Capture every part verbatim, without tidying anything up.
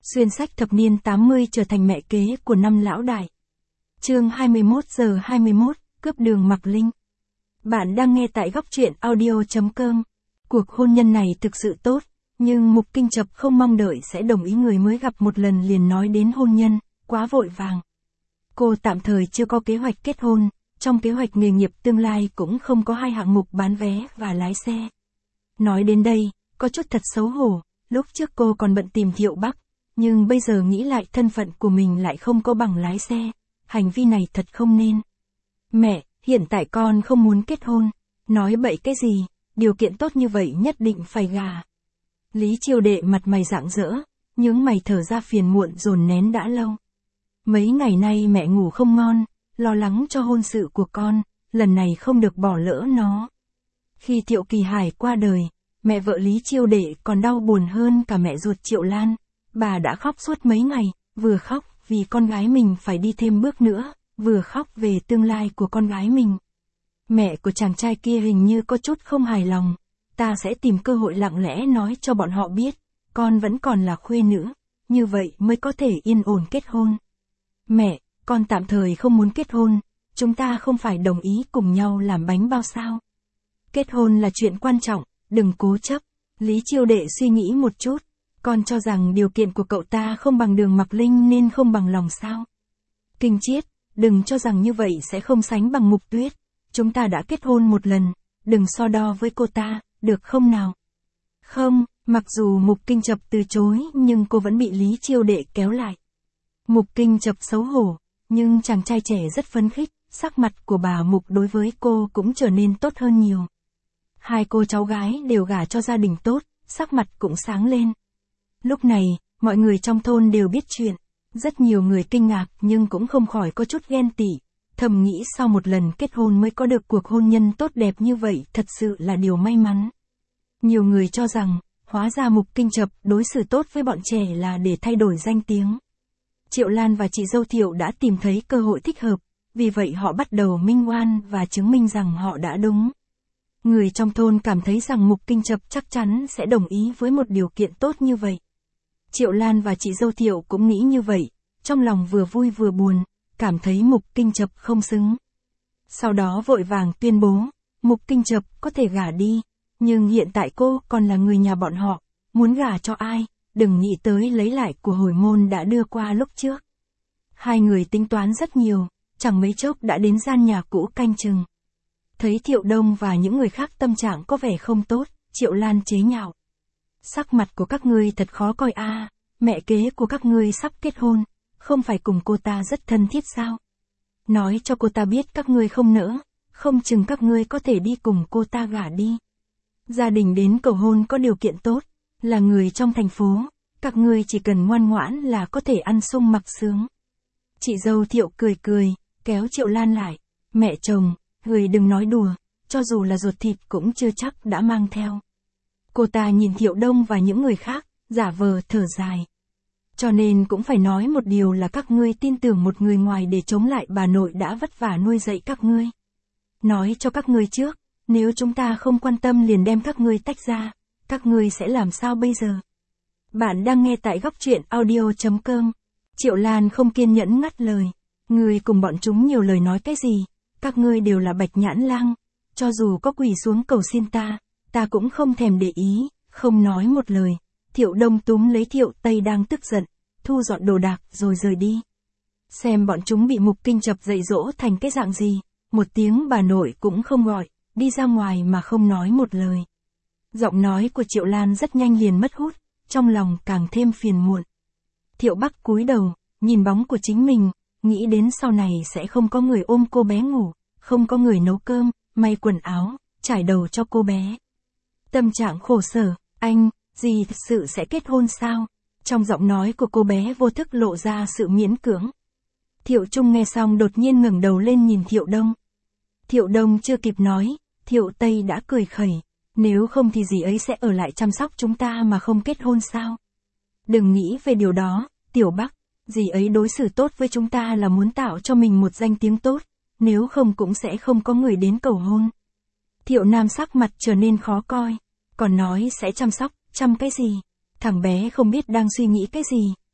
Xuyên sách thập niên tám mươi trở thành mẹ kế của năm lão đại. Chương hai mươi mốt giờ hai mươi mốt, cướp đường Mạc Linh. Bạn đang nghe tại góc truyện audio chấm com. Cuộc hôn nhân này thực sự tốt, nhưng Mục Kinh Chập không mong đợi sẽ đồng ý người mới gặp một lần liền nói đến hôn nhân, quá vội vàng. Cô tạm thời chưa có kế hoạch kết hôn, trong kế hoạch nghề nghiệp tương lai cũng không có hai hạng mục bán vé và lái xe. Nói đến đây, có chút thật xấu hổ, lúc trước cô còn bận tìm Thiệu Bắc, nhưng bây giờ nghĩ lại thân phận của mình lại không có bằng lái xe, hành vi này thật không nên. Mẹ, hiện tại con không muốn kết hôn, nói bậy cái gì, điều kiện tốt như vậy nhất định phải gà. Lý Chiêu Đệ mặt mày rạng rỡ, nhướng mày thở ra phiền muộn dồn nén đã lâu. Mấy ngày nay mẹ ngủ không ngon, lo lắng cho hôn sự của con, lần này không được bỏ lỡ nó. Khi Thiệu Kỳ Hải qua đời, mẹ vợ Lý Chiêu Đệ còn đau buồn hơn cả mẹ ruột Triệu Lan. Bà đã khóc suốt mấy ngày, vừa khóc vì con gái mình phải đi thêm bước nữa, vừa khóc về tương lai của con gái mình. Mẹ của chàng trai kia hình như có chút không hài lòng, ta sẽ tìm cơ hội lặng lẽ nói cho bọn họ biết, con vẫn còn là khuê nữ, như vậy mới có thể yên ổn kết hôn. Mẹ, con tạm thời không muốn kết hôn, chúng ta không phải đồng ý cùng nhau làm bánh bao sao? Kết hôn là chuyện quan trọng, đừng cố chấp. Lý Chiêu Đệ suy nghĩ một chút. Con cho rằng điều kiện của cậu ta không bằng Đường Mạc Linh nên không bằng lòng sao? Kinh Chiết, đừng cho rằng như vậy sẽ không sánh bằng Mục Tuyết. Chúng ta đã kết hôn một lần, đừng so đo với cô ta, được không nào? Không, mặc dù Mục Kinh Chập từ chối nhưng cô vẫn bị Lý Chiêu Đệ kéo lại. Mục Kinh Chập xấu hổ, nhưng chàng trai trẻ rất phấn khích, sắc mặt của bà Mục đối với cô cũng trở nên tốt hơn nhiều. Hai cô cháu gái đều gả cho gia đình tốt, sắc mặt cũng sáng lên. Lúc này, mọi người trong thôn đều biết chuyện. Rất nhiều người kinh ngạc nhưng cũng không khỏi có chút ghen tị. Thầm nghĩ sau một lần kết hôn mới có được cuộc hôn nhân tốt đẹp như vậy thật sự là điều may mắn. Nhiều người cho rằng, hóa ra Mục Kinh Chập đối xử tốt với bọn trẻ là để thay đổi danh tiếng. Triệu Lan và chị dâu Thiệu đã tìm thấy cơ hội thích hợp, vì vậy họ bắt đầu minh oan và chứng minh rằng họ đã đúng. Người trong thôn cảm thấy rằng Mục Kinh Chập chắc chắn sẽ đồng ý với một điều kiện tốt như vậy. Triệu Lan và chị dâu Thiệu cũng nghĩ như vậy, trong lòng vừa vui vừa buồn, cảm thấy Mục Kinh Chập không xứng. Sau đó vội vàng tuyên bố, Mục Kinh Chập có thể gả đi, nhưng hiện tại cô còn là người nhà bọn họ, muốn gả cho ai, đừng nghĩ tới lấy lại của hồi môn đã đưa qua lúc trước. Hai người tính toán rất nhiều, chẳng mấy chốc đã đến gian nhà cũ canh chừng. Thấy Thiệu Đông và những người khác tâm trạng có vẻ không tốt, Triệu Lan chế nhạo. Sắc mặt của các ngươi thật khó coi a, à, mẹ kế của các ngươi sắp kết hôn, không phải cùng cô ta rất thân thiết sao? Nói cho cô ta biết các ngươi không nỡ, không chừng các ngươi có thể đi cùng cô ta gả đi. Gia đình đến cầu hôn có điều kiện tốt, là người trong thành phố, các ngươi chỉ cần ngoan ngoãn là có thể ăn sung mặc sướng. Chị dâu Thiệu cười cười, kéo Triệu Lan lại, mẹ chồng, người đừng nói đùa, cho dù là ruột thịt cũng chưa chắc đã mang theo. Cô ta nhìn Thiệu Đông và những người khác, giả vờ thở dài. Cho nên cũng phải nói một điều là các ngươi tin tưởng một người ngoài để chống lại bà nội đã vất vả nuôi dạy các ngươi. Nói cho các ngươi trước, nếu chúng ta không quan tâm liền đem các ngươi tách ra, các ngươi sẽ làm sao bây giờ? Bạn đang nghe tại góc truyện audio chấm com. Triệu Lan không kiên nhẫn ngắt lời. Ngươi cùng bọn chúng nhiều lời nói cái gì? Các ngươi đều là Bạch Nhãn Lang. Cho dù có quỳ xuống cầu xin ta, ta cũng không thèm để ý, không nói một lời. Thiệu Đông túm lấy Thiệu Tây đang tức giận, thu dọn đồ đạc rồi rời đi. Xem bọn chúng bị Mục Kinh Chập dạy dỗ thành cái dạng gì, một tiếng bà nội cũng không gọi, đi ra ngoài mà không nói một lời. Giọng nói của Triệu Lan rất nhanh liền mất hút, trong lòng càng thêm phiền muộn. Thiệu Bắc cúi đầu, nhìn bóng của chính mình, nghĩ đến sau này sẽ không có người ôm cô bé ngủ, không có người nấu cơm, may quần áo, trải đầu cho cô bé. Tâm trạng khổ sở, anh, dì thật sự sẽ kết hôn sao? Trong giọng nói của cô bé vô thức lộ ra sự miễn cưỡng. Thiệu Trung nghe xong đột nhiên ngẩng đầu lên nhìn Thiệu Đông. Thiệu Đông chưa kịp nói, Thiệu Tây đã cười khẩy, nếu không thì dì ấy sẽ ở lại chăm sóc chúng ta mà không kết hôn sao? Đừng nghĩ về điều đó, Tiểu Bắc, dì ấy đối xử tốt với chúng ta là muốn tạo cho mình một danh tiếng tốt, nếu không cũng sẽ không có người đến cầu hôn. Thiệu Nam sắc mặt trở nên khó coi, còn nói sẽ chăm sóc, chăm cái gì? Thằng bé không biết đang suy nghĩ cái gì,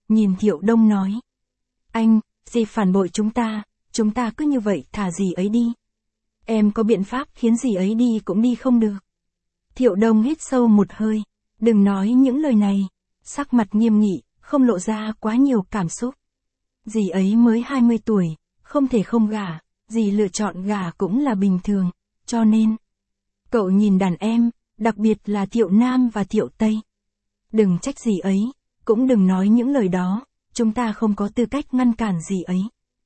nhìn Thiệu Đông nói. Anh, dì phản bội chúng ta, chúng ta cứ như vậy thả dì ấy đi. Em có biện pháp khiến dì ấy đi cũng đi không được. Thiệu Đông hít sâu một hơi, đừng nói những lời này, sắc mặt nghiêm nghị, không lộ ra quá nhiều cảm xúc. Dì ấy mới hai mươi tuổi, không thể không gả, dì lựa chọn gả cũng là bình thường, cho nên. Cậu nhìn đàn em, đặc biệt là Thiệu Nam và Thiệu Tây. Đừng trách dì ấy, cũng đừng nói những lời đó, chúng ta không có tư cách ngăn cản dì ấy.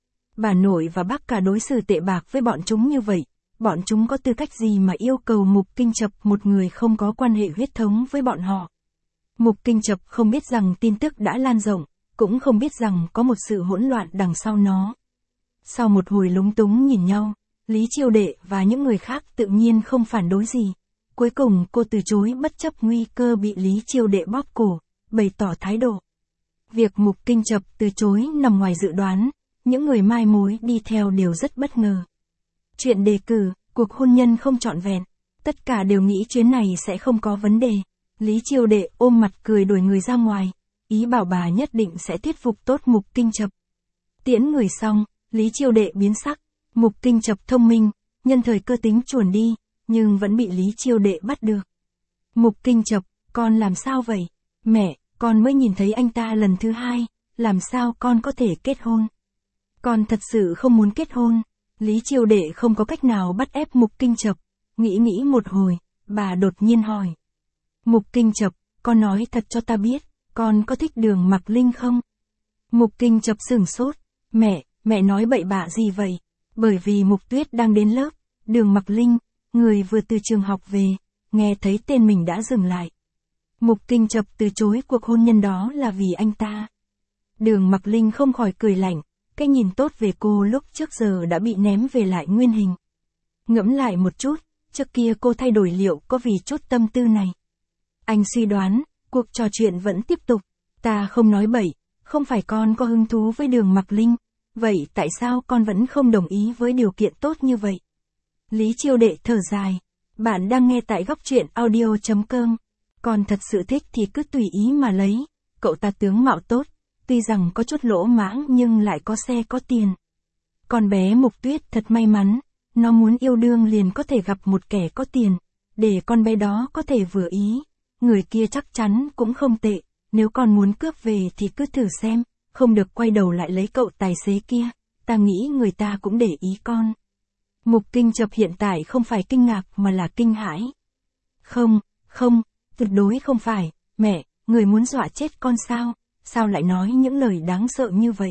Bà nội và bác cả đối xử tệ bạc với bọn chúng như vậy, bọn chúng có tư cách gì mà yêu cầu Mục Kinh Chập, một người không có quan hệ huyết thống với bọn họ. Mục Kinh Chập không biết rằng tin tức đã lan rộng, cũng không biết rằng có một sự hỗn loạn đằng sau nó. Sau một hồi lúng túng nhìn nhau, Lý Chiêu Đệ và những người khác tự nhiên không phản đối gì. Cuối cùng cô từ chối bất chấp nguy cơ bị Lý Chiêu Đệ bóp cổ, bày tỏ thái độ. Việc Mục Kinh Chập từ chối nằm ngoài dự đoán, những người mai mối đi theo đều rất bất ngờ. Chuyện đề cử, cuộc hôn nhân không trọn vẹn, tất cả đều nghĩ chuyến này sẽ không có vấn đề. Lý Chiêu Đệ ôm mặt cười đuổi người ra ngoài, ý bảo bà nhất định sẽ thuyết phục tốt Mục Kinh Chập. Tiễn người xong, Lý Chiêu Đệ biến sắc, Mục Kinh Chập thông minh, nhân thời cơ tính chuồn đi, nhưng vẫn bị Lý Chiêu Đệ bắt được. Mục Kinh Chập, con làm sao vậy? Mẹ, con mới nhìn thấy anh ta lần thứ hai, làm sao con có thể kết hôn? Con thật sự không muốn kết hôn. Lý Chiêu Đệ không có cách nào bắt ép Mục Kinh Chập, nghĩ nghĩ một hồi, bà đột nhiên hỏi. Mục Kinh Chập, con nói thật cho ta biết, con có thích Đường Mặc Linh không? Mục Kinh Chập sửng sốt, mẹ, mẹ nói bậy bạ gì vậy? Bởi vì Mục Tuyết đang đến lớp, Đường Mặc Linh, người vừa từ trường học về, nghe thấy tên mình đã dừng lại. Mục Kinh Chập từ chối cuộc hôn nhân đó là vì anh ta. Đường Mặc Linh không khỏi cười lạnh, cái nhìn tốt về cô lúc trước giờ đã bị ném về lại nguyên hình. Ngẫm lại một chút, trước kia cô thay đổi liệu có vì chút tâm tư này. Anh suy đoán, cuộc trò chuyện vẫn tiếp tục, ta không nói bậy, không phải con có hứng thú với Đường Mặc Linh, vậy tại sao con vẫn không đồng ý với điều kiện tốt như vậy? Lý Chiêu Đệ thở dài, bạn đang nghe tại góc truyện audio chấm com, con thật sự thích thì cứ tùy ý mà lấy, cậu ta tướng mạo tốt, tuy rằng có chút lỗ mãng nhưng lại có xe có tiền. Con bé Mục Tuyết thật may mắn, nó muốn yêu đương liền có thể gặp một kẻ có tiền, để con bé đó có thể vừa ý, người kia chắc chắn cũng không tệ, nếu con muốn cướp về thì cứ thử xem, không được quay đầu lại lấy cậu tài xế kia, ta nghĩ người ta cũng để ý con. Mục Kinh Chập hiện tại không phải kinh ngạc mà là kinh hãi. Không, không, tuyệt đối không phải, mẹ, người muốn dọa chết con sao, sao lại nói những lời đáng sợ như vậy?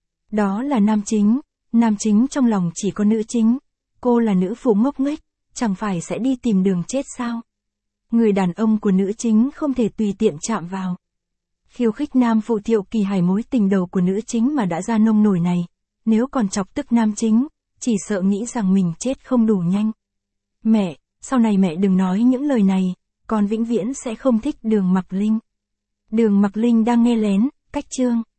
Đó là nam chính, nam chính trong lòng chỉ có nữ chính, cô là nữ phụ ngốc nghếch, chẳng phải sẽ đi tìm đường chết sao? Người đàn ông của nữ chính không thể tùy tiện chạm vào. Khiêu khích nam phụ Thiệu Kỳ Hải mối tình đầu của nữ chính mà đã ra nông nổi này, nếu còn chọc tức nam chính, chỉ sợ nghĩ rằng mình chết không đủ nhanh. Mẹ, sau này mẹ đừng nói những lời này, con vĩnh viễn sẽ không thích Đường Mặc Linh. Đường Mặc Linh đang nghe lén, cách chương.